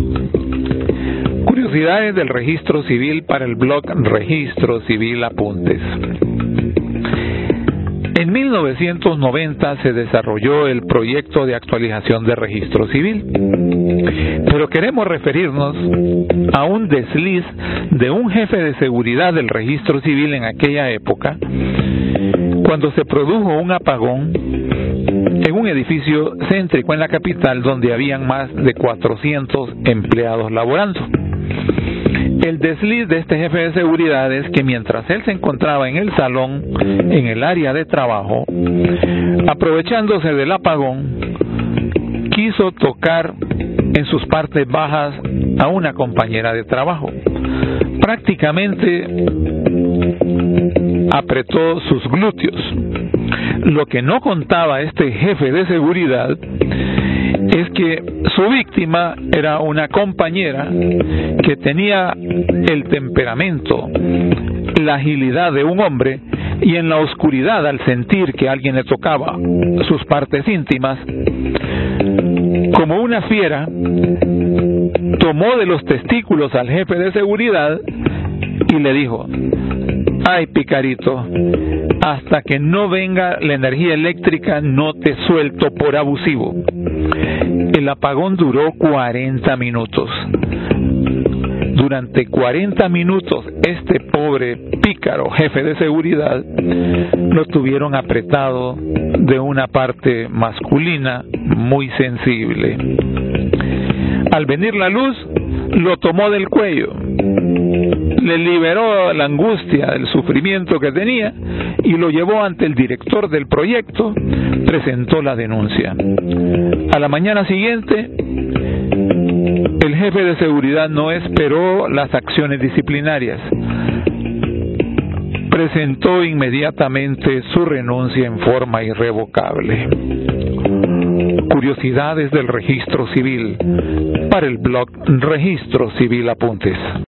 Curiosidades del registro civil para el blog Registro Civil Apuntes. En 1990 se desarrolló el proyecto de actualización de registro civil, pero queremos referirnos a un desliz de un jefe de seguridad del registro civil en aquella época, cuando se produjo un apagón en un edificio céntrico en la capital donde habían más de 400 empleados laborando. El desliz de este jefe de seguridad es que mientras él se encontraba en el salón, en el área de trabajo, aprovechándose del apagón, quiso tocar en sus partes bajas a una compañera de trabajo. Prácticamente apretó sus glúteos. Lo que no contaba este jefe de seguridad es que su víctima era una compañera que tenía el temperamento, la agilidad de un hombre, y en la oscuridad, al sentir que alguien le tocaba sus partes íntimas, como una fiera, tomó de los testículos al jefe de seguridad y le dijo: "Ay, picarito, hasta que no venga la energía eléctrica no te suelto por abusivo". El apagón duró 40 minutos. Durante 40 minutos este pobre pícaro jefe de seguridad lo tuvieron apretado de una parte masculina muy sensible. Al venir la luz, lo tomó del cuello, le liberó la angustia, el sufrimiento que tenía y lo llevó ante el director del proyecto. Presentó la denuncia. A la mañana siguiente, el jefe de seguridad no esperó las acciones disciplinarias. Presentó inmediatamente su renuncia en forma irrevocable. Curiosidades del registro civil para el blog Registro Civil Apuntes.